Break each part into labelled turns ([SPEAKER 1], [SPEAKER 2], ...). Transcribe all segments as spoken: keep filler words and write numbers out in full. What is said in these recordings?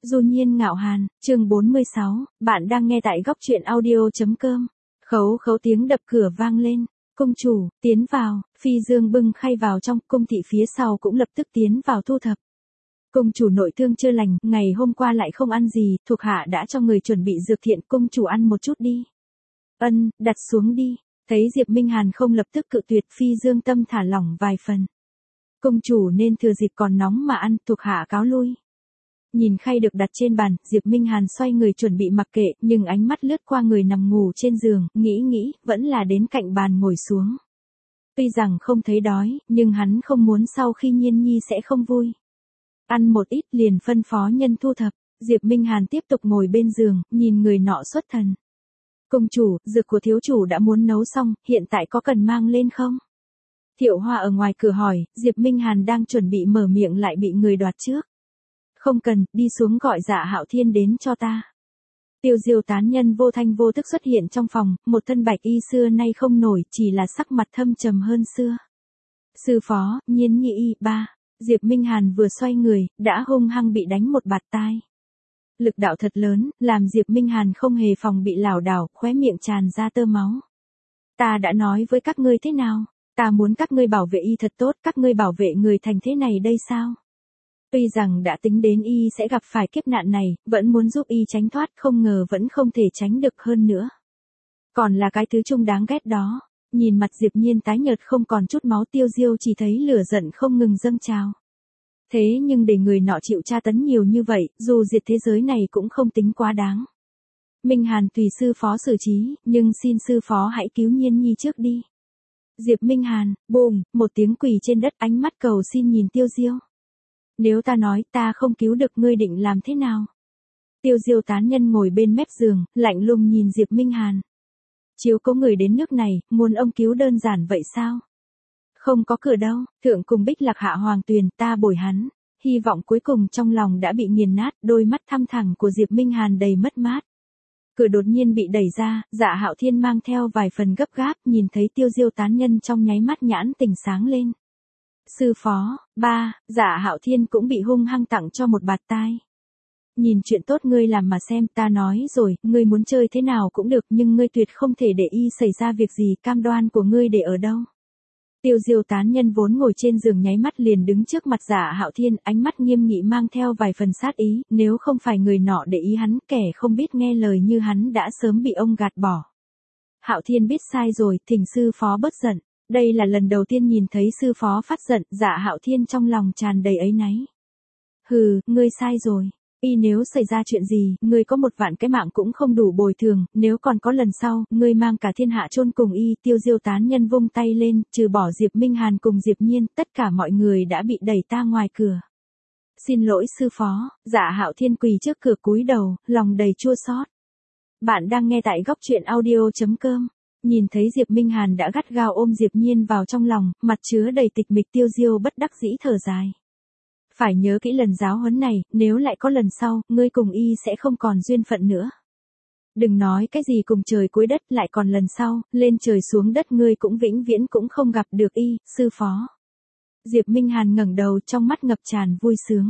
[SPEAKER 1] Du Nhiên Ngạo Hàn, chương bốn mươi sáu, bạn đang nghe tại góc truyện audio.com. Khấu khấu tiếng đập cửa vang lên, công chủ, tiến vào, Phi Dương bưng khay vào trong, cung thị phía sau cũng lập tức tiến vào thu thập. Công chủ nội thương chưa lành, ngày hôm qua lại không ăn gì, thuộc hạ đã cho người chuẩn bị dược thiện, công chủ ăn một chút đi. Ân, đặt xuống đi, thấy Diệp Minh Hàn không lập tức cự tuyệt, Phi Dương tâm thả lỏng vài phần. Công chủ nên thừa dịp còn nóng mà ăn, thuộc hạ cáo lui. Nhìn khay được đặt trên bàn, Diệp Minh Hàn xoay người chuẩn bị mặc kệ, nhưng ánh mắt lướt qua người nằm ngủ trên giường, nghĩ nghĩ, vẫn là đến cạnh bàn ngồi xuống. Tuy rằng không thấy đói, nhưng hắn không muốn sau khi Nhiên Nhi sẽ không vui. Ăn một ít liền phân phó nhân thu thập, Diệp Minh Hàn tiếp tục ngồi bên giường, nhìn người nọ xuất thần. Công chủ, dược của thiếu chủ đã muốn nấu xong, hiện tại có cần mang lên không? Thiệu Hoa ở ngoài cửa hỏi, Diệp Minh Hàn đang chuẩn bị mở miệng lại bị người đoạt trước. Không cần, đi xuống gọi Dạ Hạo Thiên đến cho ta. Tiêu Diêu tán nhân vô thanh vô tức xuất hiện trong phòng, một thân bạch y xưa nay không nổi, chỉ là sắc mặt thâm trầm hơn xưa. Sư phó, Nhiên Nhi y, ba. Diệp Minh Hàn vừa xoay người, đã hung hăng bị đánh một bạt tai. Lực đạo thật lớn, làm Diệp Minh Hàn không hề phòng bị lảo đảo, khóe miệng tràn ra tơ máu. Ta đã nói với các ngươi thế nào? Ta muốn các ngươi bảo vệ y thật tốt, các ngươi bảo vệ người thành thế này đây sao? Tuy rằng đã tính đến y sẽ gặp phải kiếp nạn này, vẫn muốn giúp y tránh thoát, không ngờ vẫn không thể tránh được hơn nữa. Còn là cái thứ chung đáng ghét đó. Nhìn mặt Diệp Nhiên tái nhợt không còn chút máu, Tiêu Diêu chỉ thấy lửa giận không ngừng dâng trào. Thế nhưng để người nọ chịu tra tấn nhiều như vậy, dù diệt thế giới này cũng không tính quá đáng. Minh Hàn tùy sư phó xử trí, nhưng xin sư phó hãy cứu Nhiên Nhi trước đi. Diệp Minh Hàn, bùm, một tiếng quỳ trên đất, ánh mắt cầu xin nhìn Tiêu Diêu. Nếu ta nói ta không cứu được ngươi định làm thế nào? Tiêu Diêu tán nhân ngồi bên mép giường, lạnh lùng nhìn Diệp Minh Hàn. Chiếu cố người đến nước này, muốn ông cứu đơn giản vậy sao? Không có cửa đâu, thượng cùng Bích Lạc hạ hoàng tuyền, ta bồi hắn. Hy vọng cuối cùng trong lòng đã bị nghiền nát, đôi mắt thăm thẳng của Diệp Minh Hàn đầy mất mát. Cửa đột nhiên bị đẩy ra, Dạ Hạo Thiên mang theo vài phần gấp gáp, nhìn thấy Tiêu Diêu tán nhân trong nháy mắt nhãn tỉnh sáng lên. Sư phó, ba, Dạ Hạo Thiên cũng bị hung hăng tặng cho một bạt tai. Nhìn chuyện tốt ngươi làm mà xem, ta nói rồi, ngươi muốn chơi thế nào cũng được, nhưng ngươi tuyệt không thể để y xảy ra việc gì, cam đoan của ngươi để ở đâu? Tiêu Diêu tán nhân vốn ngồi trên giường nháy mắt liền đứng trước mặt Dạ Hạo Thiên, ánh mắt nghiêm nghị mang theo vài phần sát ý, nếu không phải người nọ để ý hắn, kẻ không biết nghe lời như hắn đã sớm bị ông gạt bỏ. Hạo Thiên biết sai rồi, thỉnh sư phó bớt giận. Đây là lần đầu tiên nhìn thấy sư phó phát giận, Dạ Hạo Thiên trong lòng tràn đầy áy náy. Hừ, ngươi sai rồi. Y nếu xảy ra chuyện gì, ngươi có một vạn cái mạng cũng không đủ bồi thường, nếu còn có lần sau, ngươi mang cả thiên hạ chôn cùng y. Tiêu Diêu tán nhân vung tay lên, trừ bỏ Diệp Minh Hàn cùng Diệp Nhiên, tất cả mọi người đã bị đẩy ta ngoài cửa. Xin lỗi sư phó, Dạ Hạo Thiên quỳ trước cửa cúi đầu, lòng đầy chua xót. Bạn đang nghe tại góc truyện audio.com. Nhìn thấy Diệp Minh Hàn đã gắt gao ôm Diệp Nhiên vào trong lòng, mặt chứa đầy tịch mịch, Tiêu Diêu bất đắc dĩ thở dài. Phải nhớ kỹ lần giáo huấn này, nếu lại có lần sau, ngươi cùng y sẽ không còn duyên phận nữa. Đừng nói cái gì cùng trời cuối đất, lại còn lần sau, lên trời xuống đất ngươi cũng vĩnh viễn cũng không gặp được y, sư phó. Diệp Minh Hàn ngẩng đầu, trong mắt ngập tràn vui sướng.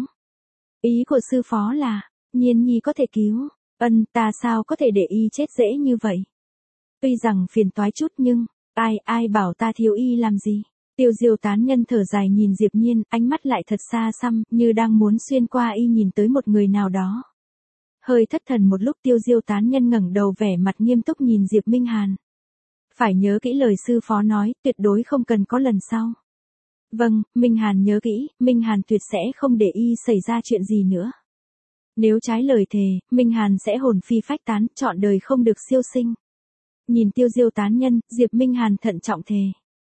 [SPEAKER 1] Ý của sư phó là, Nhiên Nhi có thể cứu, ân, ta sao có thể để y chết dễ như vậy? Tuy rằng phiền toái chút nhưng, ai, ai bảo ta thiếu y làm gì? Tiêu Diêu tán nhân thở dài nhìn Diệp Nhiên, ánh mắt lại thật xa xăm, như đang muốn xuyên qua y nhìn tới một người nào đó. Hơi thất thần một lúc, Tiêu Diêu tán nhân ngẩng đầu vẻ mặt nghiêm túc nhìn Diệp Minh Hàn. Phải nhớ kỹ lời sư phó nói, tuyệt đối không cần có lần sau. Vâng, Minh Hàn nhớ kỹ, Minh Hàn tuyệt sẽ không để y xảy ra chuyện gì nữa. Nếu trái lời thề, Minh Hàn sẽ hồn phi phách tán, trọn đời không được siêu sinh. Nhìn Tiêu Diêu tán nhân, Diệp Minh Hàn thận trọng thề.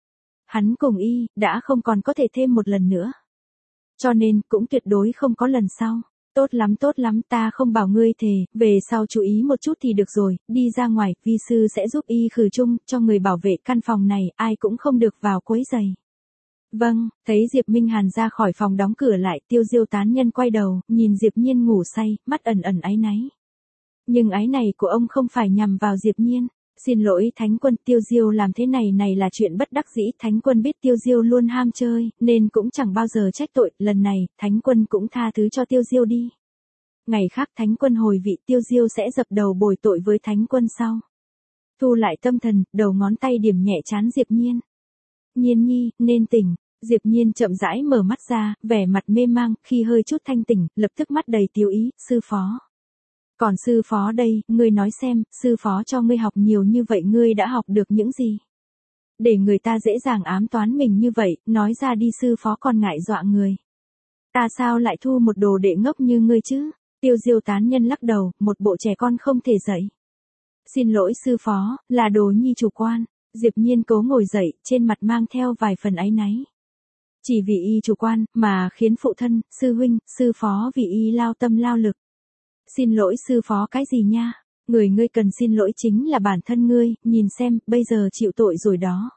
[SPEAKER 1] Hắn cùng y, đã không còn có thể thêm một lần nữa. Cho nên, cũng tuyệt đối không có lần sau. Tốt lắm tốt lắm, ta không bảo ngươi thề, về sau chú ý một chút thì được rồi, đi ra ngoài, vi sư sẽ giúp y khử chung, cho người bảo vệ căn phòng này, ai cũng không được vào quấy rầy. Vâng, thấy Diệp Minh Hàn ra khỏi phòng đóng cửa lại, Tiêu Diêu tán nhân quay đầu, nhìn Diệp Nhiên ngủ say, mắt ẩn ẩn áy náy. Nhưng áy này của ông không phải nhằm vào Diệp Nhiên. Xin lỗi Thánh Quân, Tiêu Diêu làm thế này này là chuyện bất đắc dĩ, Thánh Quân biết Tiêu Diêu luôn ham chơi, nên cũng chẳng bao giờ trách tội, lần này, Thánh Quân cũng tha thứ cho Tiêu Diêu đi. Ngày khác thánh quân hồi vị Tiêu Diêu sẽ dập đầu bồi tội với thánh quân sau. Thu lại tâm thần, đầu ngón tay điểm nhẹ trán Diệp Nhiên. Nhiên nhi, nên tỉnh. Diệp Nhiên chậm rãi mở mắt ra, vẻ mặt mê mang, khi hơi chút thanh tỉnh, lập tức mắt đầy tiêu ý, sư phó. Còn sư phó đây, ngươi nói xem, sư phó cho ngươi học nhiều như vậy ngươi đã học được những gì? Để người ta dễ dàng ám toán mình như vậy, nói ra đi sư phó còn ngại dọa người. Ta sao lại thu một đồ đệ ngốc như ngươi chứ? Tiêu Diêu tán nhân lắc đầu, một bộ trẻ con không thể dạy. Xin lỗi sư phó, là đồ nhi chủ quan. Diệp Nhiên cố ngồi dậy, trên mặt mang theo vài phần áy náy. Chỉ vì y chủ quan, mà khiến phụ thân, sư huynh, sư phó vì y lao tâm lao lực. Xin lỗi sư phó cái gì nha? Người ngươi cần xin lỗi chính là bản thân ngươi, nhìn xem, bây giờ chịu tội rồi đó.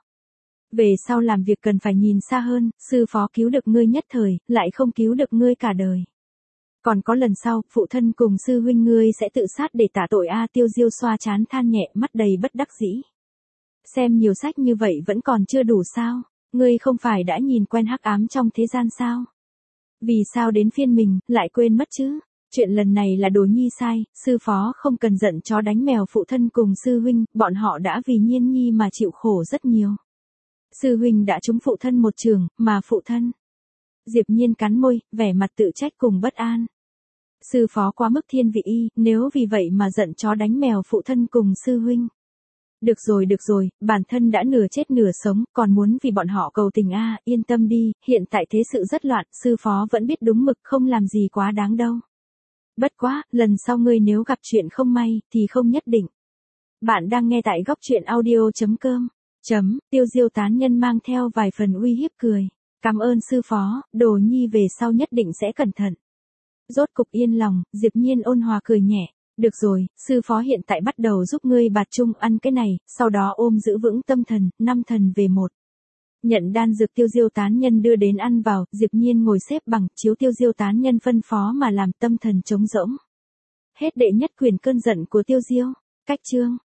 [SPEAKER 1] Về sau làm việc cần phải nhìn xa hơn, sư phó cứu được ngươi nhất thời, lại không cứu được ngươi cả đời. Còn có lần sau, phụ thân cùng sư huynh ngươi sẽ tự sát để tạ tội a. Tiêu Diêu xoa trán than nhẹ, mắt đầy bất đắc dĩ. Xem nhiều sách như vậy vẫn còn chưa đủ sao? Ngươi không phải đã nhìn quen hắc ám trong thế gian sao? Vì sao đến phiên mình, lại quên mất chứ? Chuyện lần này là đồ nhi sai, sư phó không cần giận chó đánh mèo phụ thân cùng sư huynh, bọn họ đã vì Nhiên nhi mà chịu khổ rất nhiều. Sư huynh đã trúng phụ thân một trường, mà phụ thân. Diệp Nhiên cắn môi, vẻ mặt tự trách cùng bất an. Sư phó quá mức thiên vị y, nếu vì vậy mà giận chó đánh mèo phụ thân cùng sư huynh. Được rồi được rồi, bản thân đã nửa chết nửa sống, còn muốn vì bọn họ cầu tình a, à, yên tâm đi, hiện tại thế sự rất loạn, sư phó vẫn biết đúng mực không làm gì quá đáng đâu. Bất quá, lần sau ngươi nếu gặp chuyện không may, thì không nhất định. Bạn đang nghe tại góc truyện audio chấm com. Chấm, Tiêu Diêu tán nhân mang theo vài phần uy hiếp cười. Cảm ơn sư phó, đồ nhi về sau nhất định sẽ cẩn thận. Rốt cục yên lòng, Diệp Nhiên ôn hòa cười nhẹ. Được rồi, sư phó hiện tại bắt đầu giúp ngươi bạt chung ăn cái này, sau đó ôm giữ vững tâm thần, năm thần về một. Nhận đan dược Tiêu Diêu tán nhân đưa đến ăn vào, Diệp Nhiên ngồi xếp bằng, chiếu Tiêu Diêu tán nhân phân phó mà làm tâm thần trống rỗng. Hết đệ nhất quyền cơn giận của Tiêu Diêu. Cách chương.